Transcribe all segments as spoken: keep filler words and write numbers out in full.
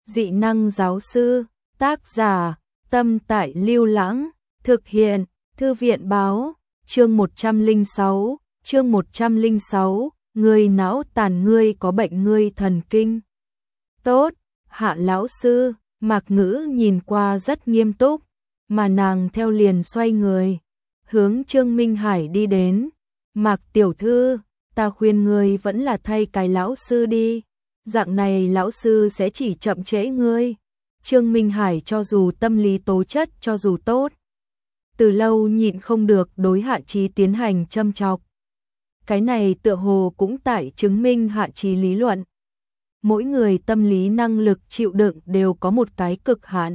Dị năng giáo sư, tác giả, Tâm Tại Lưu Lãng, thực hiện, Thư viện báo, chương một trăm lẻ sáu, chương một trăm lẻ sáu, người não tàn ngươi có bệnh ngươi thần kinh. Tốt, Hạ lão sư, Mạc Ngữ nhìn qua rất nghiêm túc, mà nàng theo liền xoay người, hướng Trương Minh Hải đi đến. Mạc tiểu thư, ta khuyên ngươi vẫn là thay cái lão sư đi, dạng này lão sư sẽ chỉ chậm trễ ngươi. Trương Minh Hải cho dù tâm lý tố chất cho dù tốt, từ lâu nhịn không được đối Hạ Chí tiến hành châm chọc. Cái này tựa hồ cũng tại chứng minh Hạ Chí lý luận. Mỗi người tâm lý năng lực chịu đựng đều có một cái cực hạn.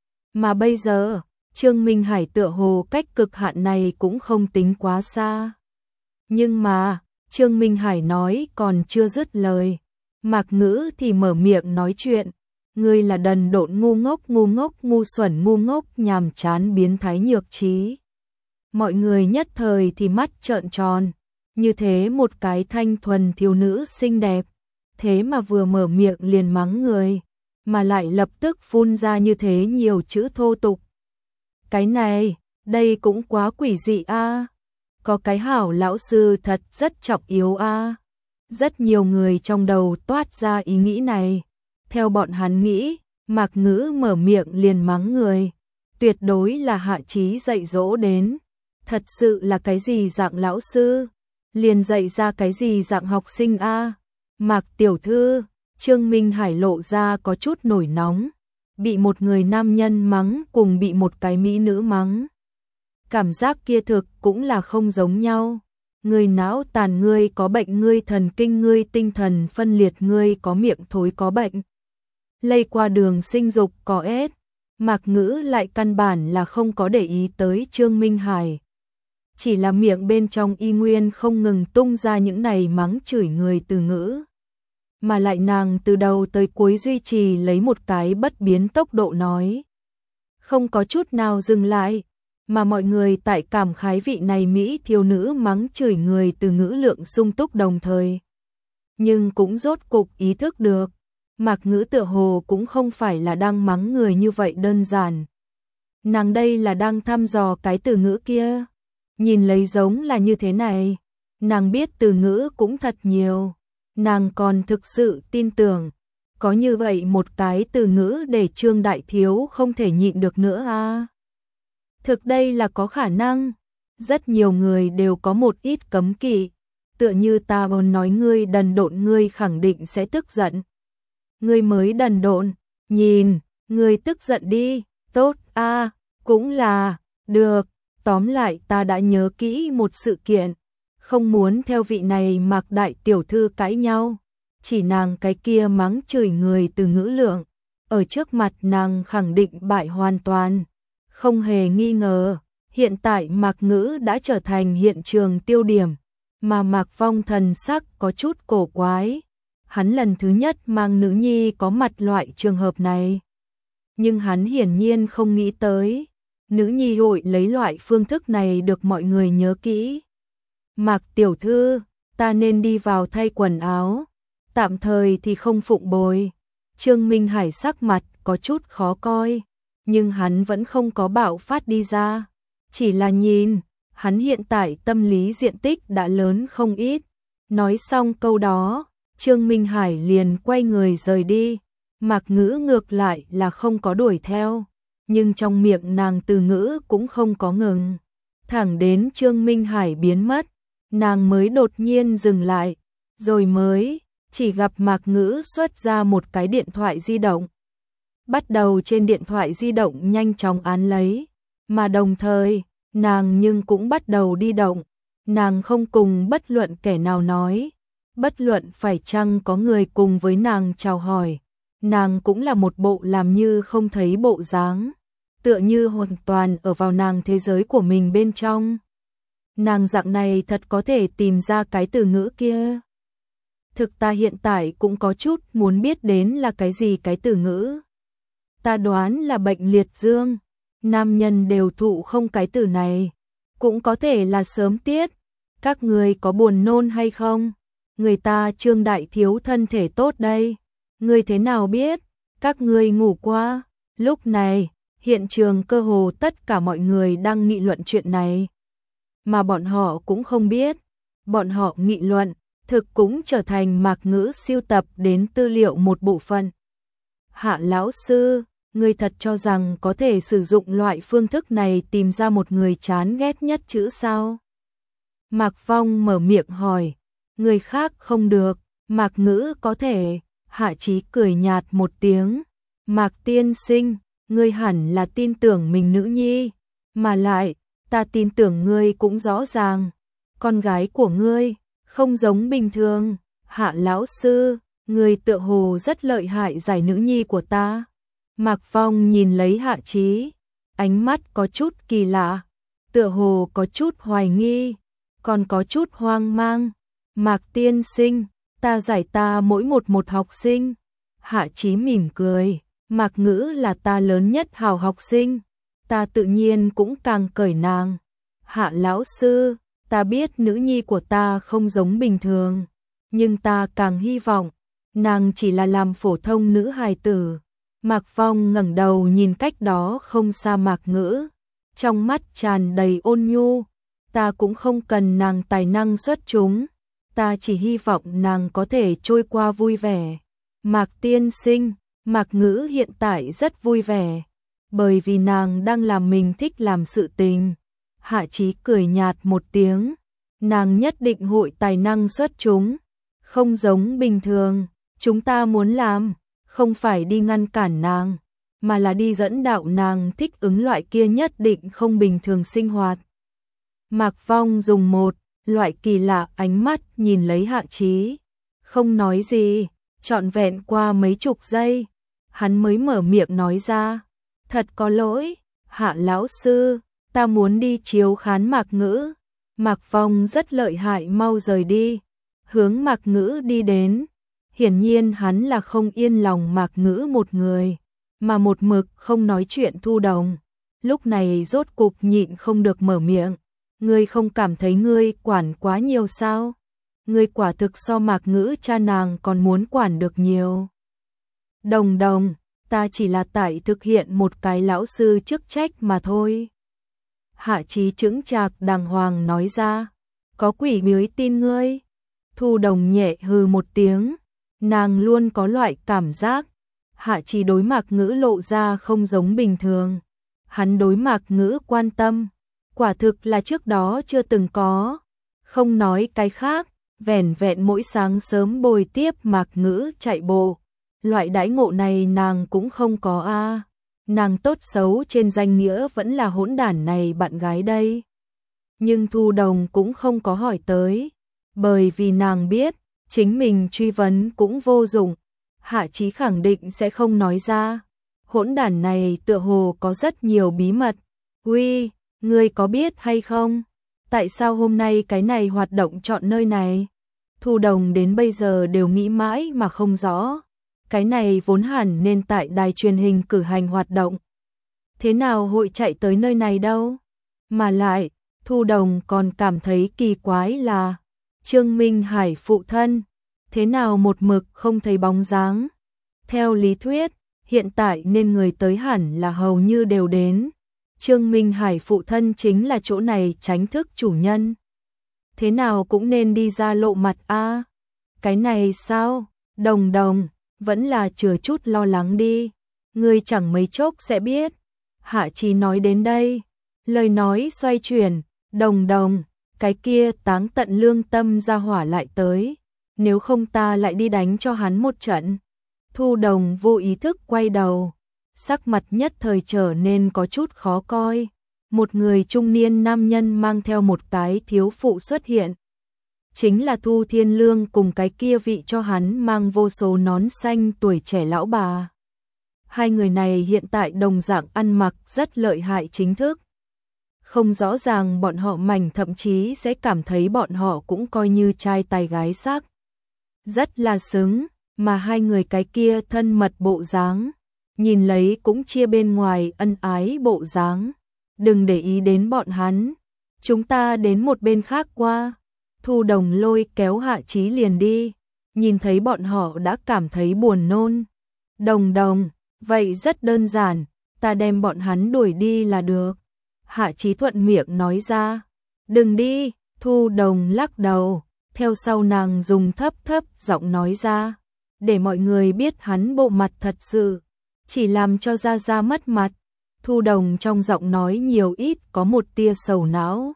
Mà bây giờ, Trương Minh Hải tựa hồ cách cực hạn này cũng không tính quá xa. Nhưng mà, Trương Minh Hải nói còn chưa dứt lời, Mạc Ngữ thì mở miệng nói chuyện. Ngươi là đần độn ngu ngốc ngu ngốc ngu xuẩn ngu ngốc nhàm chán biến thái nhược trí. Mọi người nhất thời thì mắt trợn tròn, như thế một cái thanh thuần thiếu nữ xinh đẹp, thế mà vừa mở miệng liền mắng người, mà lại lập tức phun ra như thế nhiều chữ thô tục. Cái này, đây cũng quá quỷ dị a. Có cái hảo lão sư thật rất trọng yếu a. Rất nhiều người trong đầu toát ra ý nghĩ này. Theo bọn hắn nghĩ, Mạc Ngữ mở miệng liền mắng người, tuyệt đối là Hạ Chí dạy dỗ đến. Thật sự là cái gì dạng lão sư, liền dạy ra cái gì dạng học sinh a. Mạc tiểu thư, Trương Minh Hải lộ ra có chút nổi nóng, bị một người nam nhân mắng cùng bị một cái mỹ nữ mắng. Cảm giác kia thực cũng là không giống nhau. Người não tàn ngươi có bệnh ngươi thần kinh ngươi tinh thần phân liệt ngươi có miệng thối có bệnh. Lây qua đường sinh dục có ết. Mạc Ngữ lại căn bản là không có để ý tới Trương Minh Hải. Chỉ là miệng bên trong y nguyên không ngừng tung ra những này mắng chửi người từ ngữ. Mà lại nàng từ đầu tới cuối duy trì lấy một cái bất biến tốc độ nói. Không có chút nào dừng lại. Mà mọi người tại cảm khái vị này Mỹ thiếu nữ mắng chửi người từ ngữ lượng sung túc đồng thời. Nhưng cũng rốt cục ý thức được. Mạc Ngữ tựa hồ cũng không phải là đang mắng người như vậy đơn giản. Nàng đây là đang thăm dò cái từ ngữ kia. Nhìn lấy giống là như thế này. Nàng biết từ ngữ cũng thật nhiều. Nàng còn thực sự tin tưởng. Có như vậy một cái từ ngữ để Trương Đại Thiếu không thể nhịn được nữa à. Thực đây là có khả năng. Rất nhiều người đều có một ít cấm kỵ. Tựa như ta muốn nói ngươi đần độn ngươi khẳng định sẽ tức giận. Ngươi mới đần độn, nhìn, ngươi tức giận đi, tốt a, à, cũng là, được, tóm lại ta đã nhớ kỹ một sự kiện, không muốn theo vị này Mạc đại tiểu thư cãi nhau, chỉ nàng cái kia mắng chửi người từ ngữ lượng, ở trước mặt nàng khẳng định bại hoàn toàn, không hề nghi ngờ, hiện tại Mạc Ngữ đã trở thành hiện trường tiêu điểm, mà Mạc Phong thần sắc có chút cổ quái. Hắn lần thứ nhất mang nữ nhi có mặt loại trường hợp này. Nhưng hắn hiển nhiên không nghĩ tới. Nữ nhi hội lấy loại phương thức này được mọi người nhớ kỹ. Mạc tiểu thư, ta nên đi vào thay quần áo. Tạm thời thì không phụng bồi. Trương Minh Hải sắc mặt có chút khó coi. Nhưng hắn vẫn không có bạo phát đi ra. Chỉ là nhìn, hắn hiện tại tâm lý diện tích đã lớn không ít. Nói xong câu đó. Trương Minh Hải liền quay người rời đi, Mạc Ngữ ngược lại là không có đuổi theo, nhưng trong miệng nàng từ ngữ cũng không có ngừng. Thẳng đến Trương Minh Hải biến mất, nàng mới đột nhiên dừng lại, rồi mới chỉ gặp Mạc Ngữ xuất ra một cái điện thoại di động. Bắt đầu trên điện thoại di động nhanh chóng án lấy, mà đồng thời, nàng nhưng cũng bắt đầu đi động, nàng không cùng bất luận kẻ nào nói. Bất luận phải chăng có người cùng với nàng chào hỏi, nàng cũng là một bộ làm như không thấy bộ dáng, tựa như hoàn toàn ở vào nàng thế giới của mình bên trong. Nàng dạng này thật có thể tìm ra cái từ ngữ kia. Thực ta hiện tại cũng có chút muốn biết đến là cái gì cái từ ngữ. Ta đoán là bệnh liệt dương, nam nhân đều thụ không cái từ này, cũng có thể là sớm tiết. Các người có buồn nôn hay không? Người ta Trương Đại Thiếu thân thể tốt đây, ngươi thế nào biết? các ngươi ngủ qua. Lúc này, hiện trường cơ hồ tất cả mọi người đang nghị luận chuyện này. Mà bọn họ cũng không biết, bọn họ nghị luận, thực cũng trở thành Mạc Ngữ siêu tập đến tư liệu một bộ phận. Hạ lão sư, ngươi thật cho rằng có thể sử dụng loại phương thức này tìm ra một người chán ghét nhất chữ sao? Mạc Phong mở miệng hỏi, người khác không được, Mạc Ngữ có thể. Hạ Chí cười nhạt một tiếng, Mạc tiên sinh, ngươi hẳn là tin tưởng mình nữ nhi, mà lại, ta tin tưởng ngươi cũng rõ ràng, con gái của ngươi không giống bình thường. Hạ lão sư, ngươi tựa hồ rất lợi hại giải nữ nhi của ta. Mạc Phong nhìn lấy Hạ Chí, ánh mắt có chút kỳ lạ, tựa hồ có chút hoài nghi, còn có chút hoang mang. Mạc tiên sinh, ta giải ta mỗi một một học sinh. Hạ Chí mỉm cười, Mạc Ngữ là ta lớn nhất hào học sinh, ta tự nhiên cũng càng cởi nàng. Hạ lão sư, ta biết nữ nhi của ta không giống bình thường, nhưng ta càng hy vọng nàng chỉ là làm phổ thông nữ hài tử. Mạc Phong ngẩng đầu nhìn cách đó không xa Mạc Ngữ, trong mắt tràn đầy ôn nhu, ta cũng không cần nàng tài năng xuất chúng, ta chỉ hy vọng nàng có thể trôi qua vui vẻ. Mạc tiên sinh, Mạc Ngữ hiện tại rất vui vẻ, bởi vì nàng đang làm mình thích làm sự tình. Hạ Chí cười nhạt một tiếng, nàng nhất định hội tài năng xuất chúng, không giống bình thường, chúng ta muốn làm, không phải đi ngăn cản nàng, mà là đi dẫn đạo nàng thích ứng loại kia nhất định không bình thường sinh hoạt. Mạc Phong dùng một loại kỳ lạ ánh mắt nhìn lấy Hạ Chí, không nói gì, trọn vẹn qua mấy chục giây, hắn mới mở miệng nói ra, thật có lỗi, Hạ lão sư, ta muốn đi chiếu khán Mạc Ngữ. Mạc Phong rất lợi hại, mau rời đi, hướng Mạc Ngữ đi đến. Hiển nhiên hắn là không yên lòng Mạc Ngữ một người, mà một mực không nói chuyện Thu Đồng. Lúc này rốt cục nhịn không được mở miệng, ngươi không cảm thấy ngươi quản quá nhiều sao? Ngươi quả thực so Mạc Ngữ cha nàng còn muốn quản được nhiều. Đồng Đồng, ta chỉ là tại thực hiện một cái lão sư chức trách mà thôi. Hạ Chí chững chạc đàng hoàng nói ra, có quỷ mới tin ngươi. Thu Đồng nhẹ hừ một tiếng, nàng luôn có loại cảm giác, Hạ Chí đối Mạc Ngữ lộ ra không giống bình thường. Hắn đối Mạc Ngữ quan tâm, quả thực là trước đó chưa từng có. Không nói cái khác, vẻn vẹn mỗi sáng sớm bồi tiếp Mạc Ngữ chạy bộ, loại đãi ngộ này nàng cũng không có a. À. Nàng tốt xấu trên danh nghĩa vẫn là hỗn đản này bạn gái đây. Nhưng Thu Đồng cũng không có hỏi tới, bởi vì nàng biết, chính mình truy vấn cũng vô dụng. Hạ Chí khẳng định sẽ không nói ra. Hỗn đản này tựa hồ có rất nhiều bí mật. Uy, ngươi có biết hay không? Tại sao hôm nay cái này hoạt động chọn nơi này? Thu Đồng đến bây giờ đều nghĩ mãi mà không rõ. Cái này vốn hẳn nên tại đài truyền hình cử hành hoạt động. Thế nào hội chạy tới nơi này đâu? Mà lại, Thu Đồng còn cảm thấy kỳ quái là Trương Minh Hải phụ thân, thế nào một mực không thấy bóng dáng? Theo lý thuyết, hiện tại nên người tới hẳn là hầu như đều đến. Trương Minh Hải phụ thân chính là chỗ này tránh thức chủ nhân. Thế nào cũng nên đi ra lộ mặt a. À? Cái này sao? Đồng Đồng, vẫn là chừa chút lo lắng đi. Ngươi chẳng mấy chốc sẽ biết. Hạ Chí nói đến đây, lời nói xoay chuyển, Đồng Đồng, cái kia táng tận lương tâm ra hỏa lại tới, nếu không ta lại đi đánh cho hắn một trận. Thu Đồng vô ý thức quay đầu, sắc mặt nhất thời trở nên có chút khó coi. Một người trung niên nam nhân mang theo một cái thiếu phụ xuất hiện. Chính là Thu Thiên Lương cùng cái kia vị cho hắn mang vô số nón xanh tuổi trẻ lão bà. Hai người này hiện tại đồng dạng ăn mặc rất lợi hại chính thức. Không rõ ràng bọn họ mảnh, thậm chí sẽ cảm thấy bọn họ cũng coi như trai tài gái sắc. Rất là xứng, mà hai người cái kia thân mật bộ dáng, nhìn lấy cũng chia bên ngoài ân ái bộ dáng. Đừng để ý đến bọn hắn, chúng ta đến một bên khác qua. Thu Đồng lôi kéo Hạ Chí liền đi, nhìn thấy bọn họ đã cảm thấy buồn nôn. Đồng đồng, vậy rất đơn giản, ta đem bọn hắn đuổi đi là được. Hạ Chí thuận miệng nói ra. Đừng đi, Thu Đồng lắc đầu, theo sau nàng dùng thấp thấp giọng nói ra, để mọi người biết hắn bộ mặt thật sự, chỉ làm cho Gia Gia mất mặt. Thu Đồng trong giọng nói nhiều ít có một tia sầu não,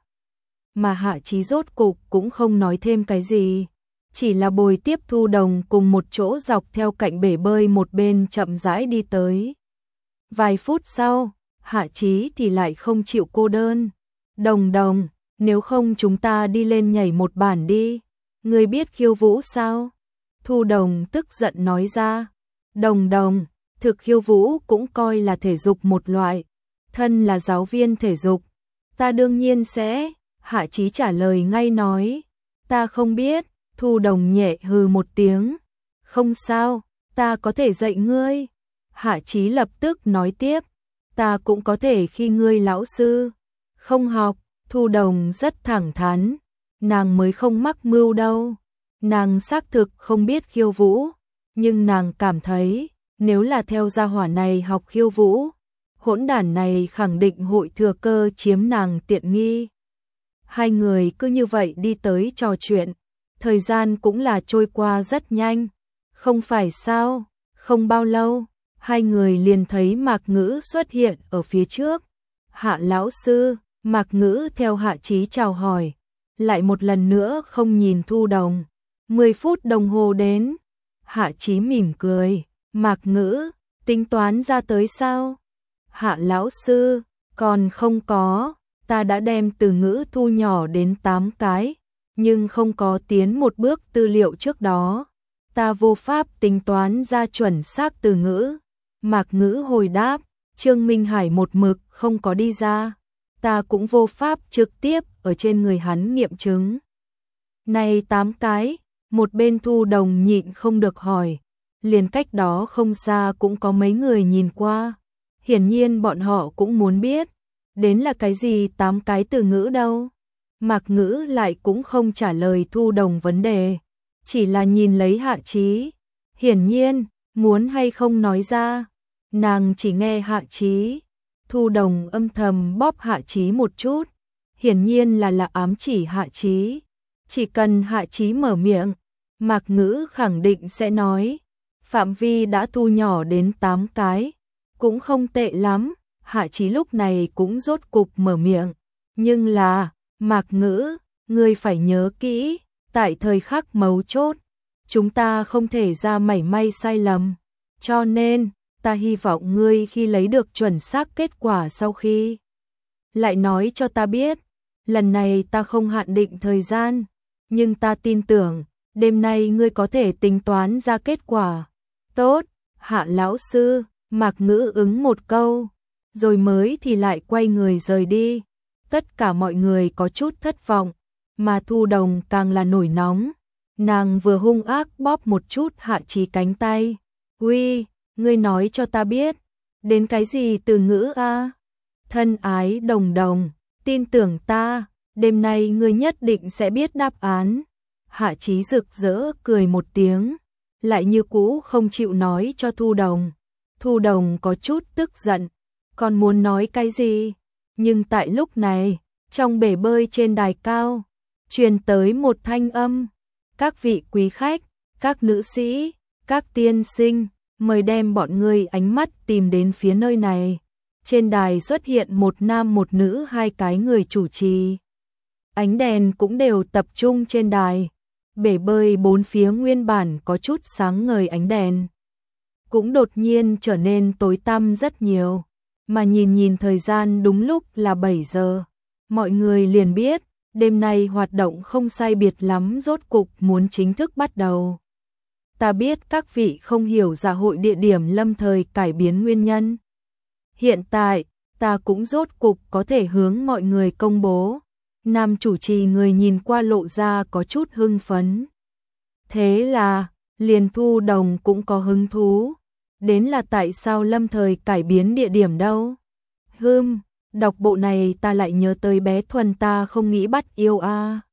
mà Hạ Chí rốt cục cũng không nói thêm cái gì, chỉ là bồi tiếp Thu Đồng cùng một chỗ dọc theo cạnh bể bơi một bên chậm rãi đi tới. Vài phút sau, Hạ Chí thì lại không chịu cô đơn. Đồng đồng, nếu không chúng ta đi lên nhảy một bản đi. Ngươi biết khiêu vũ sao? Thu Đồng tức giận nói ra. Đồng đồng, thực khiêu vũ cũng coi là thể dục một loại. Thân là giáo viên thể dục, ta đương nhiên sẽ. Hạ Chí trả lời ngay nói. Ta không biết. Thu Đồng nhẹ hừ một tiếng. Không sao, ta có thể dạy ngươi. Hạ Chí lập tức nói tiếp. Ta cũng có thể khi ngươi lão sư. Không học. Thu Đồng rất thẳng thắn. Nàng mới không mắc mưu đâu. Nàng xác thực không biết khiêu vũ. Nhưng nàng cảm thấy, nếu là theo gia hỏa này học khiêu vũ, hỗn đản này khẳng định hội thừa cơ chiếm nàng tiện nghi. Hai người cứ như vậy đi tới trò chuyện. Thời gian cũng là trôi qua rất nhanh. Không phải sao, không bao lâu, hai người liền thấy Mạc Ngữ xuất hiện ở phía trước. Hạ lão sư, Mạc Ngữ theo Hạ Chí chào hỏi, lại một lần nữa không nhìn Thu Đồng. Mười phút đồng hồ đến, Hạ Chí mỉm cười, Mạc Ngữ, tính toán ra tới sao? Hạ lão sư, còn không có, ta đã đem từ ngữ thu nhỏ đến tám cái, nhưng không có tiến một bước tư liệu trước đó. Ta vô pháp tính toán ra chuẩn xác từ ngữ. Mạc Ngữ hồi đáp, Trương Minh Hải một mực không có đi ra. Ta cũng vô pháp trực tiếp ở trên người hắn nghiệm chứng. Này tám cái, một bên Thu Đồng nhịn không được hỏi. Liền cách đó không xa cũng có mấy người nhìn qua. Hiển nhiên bọn họ cũng muốn biết. Đến là cái gì tám cái từ ngữ đâu. Mạc Ngữ lại cũng không trả lời Thu Đồng vấn đề. Chỉ là nhìn lấy Hạ Chí. Hiển nhiên, muốn hay không nói ra. Nàng chỉ nghe Hạ Chí. Thu Đồng âm thầm bóp Hạ Chí một chút. Hiển nhiên là là ám chỉ Hạ Chí. Chỉ cần Hạ Chí mở miệng, Mạc Ngữ khẳng định sẽ nói. Phạm vi đã thu nhỏ đến tám cái. Cũng không tệ lắm. Hạ Chí lúc này cũng rốt cục mở miệng. Nhưng là, Mạc Ngữ, ngươi phải nhớ kỹ, tại thời khắc mấu chốt, chúng ta không thể ra mảy may sai lầm. Cho nên, ta hy vọng ngươi khi lấy được chuẩn xác kết quả sau khi lại nói cho ta biết. Lần này ta không hạn định thời gian, nhưng ta tin tưởng, đêm nay ngươi có thể tính toán ra kết quả. Tốt, Hạ lão sư, Mạc Ngữ ứng một câu, rồi mới thì lại quay người rời đi. Tất cả mọi người có chút thất vọng, mà Thu Đồng càng là nổi nóng. Nàng vừa hung ác bóp một chút Hạ Chí cánh tay. Uy, ngươi nói cho ta biết, đến cái gì từ ngữ a? Thân ái Đồng Đồng, tin tưởng ta, đêm nay ngươi nhất định sẽ biết đáp án. Hạ Chí rực rỡ cười một tiếng, lại như cũ không chịu nói cho Thu Đồng. Thu Đồng có chút tức giận, còn muốn nói cái gì? Nhưng tại lúc này, trong bể bơi trên đài cao, truyền tới một thanh âm. Các vị quý khách, các nữ sĩ, các tiên sinh, mời đem bọn ngươi ánh mắt tìm đến phía nơi này. Trên đài xuất hiện một nam một nữ hai cái người chủ trì. Ánh đèn cũng đều tập trung trên đài. Bể bơi bốn phía nguyên bản có chút sáng ngời ánh đèn. Cũng đột nhiên trở nên tối tăm rất nhiều. Mà nhìn nhìn thời gian đúng lúc là bảy giờ. Mọi người liền biết, đêm nay hoạt động không sai biệt lắm rốt cục muốn chính thức bắt đầu. Ta biết các vị không hiểu dạ hội địa điểm lâm thời cải biến nguyên nhân. Hiện tại, ta cũng rốt cục có thể hướng mọi người công bố. Nam chủ trì người nhìn qua lộ ra có chút hưng phấn. Thế là, liền Thu Đồng cũng có hứng thú. Đến là tại sao lâm thời cải biến địa điểm đâu? Hừm, đọc bộ này ta lại nhớ tới bé Thuần ta không nghĩ bắt yêu a.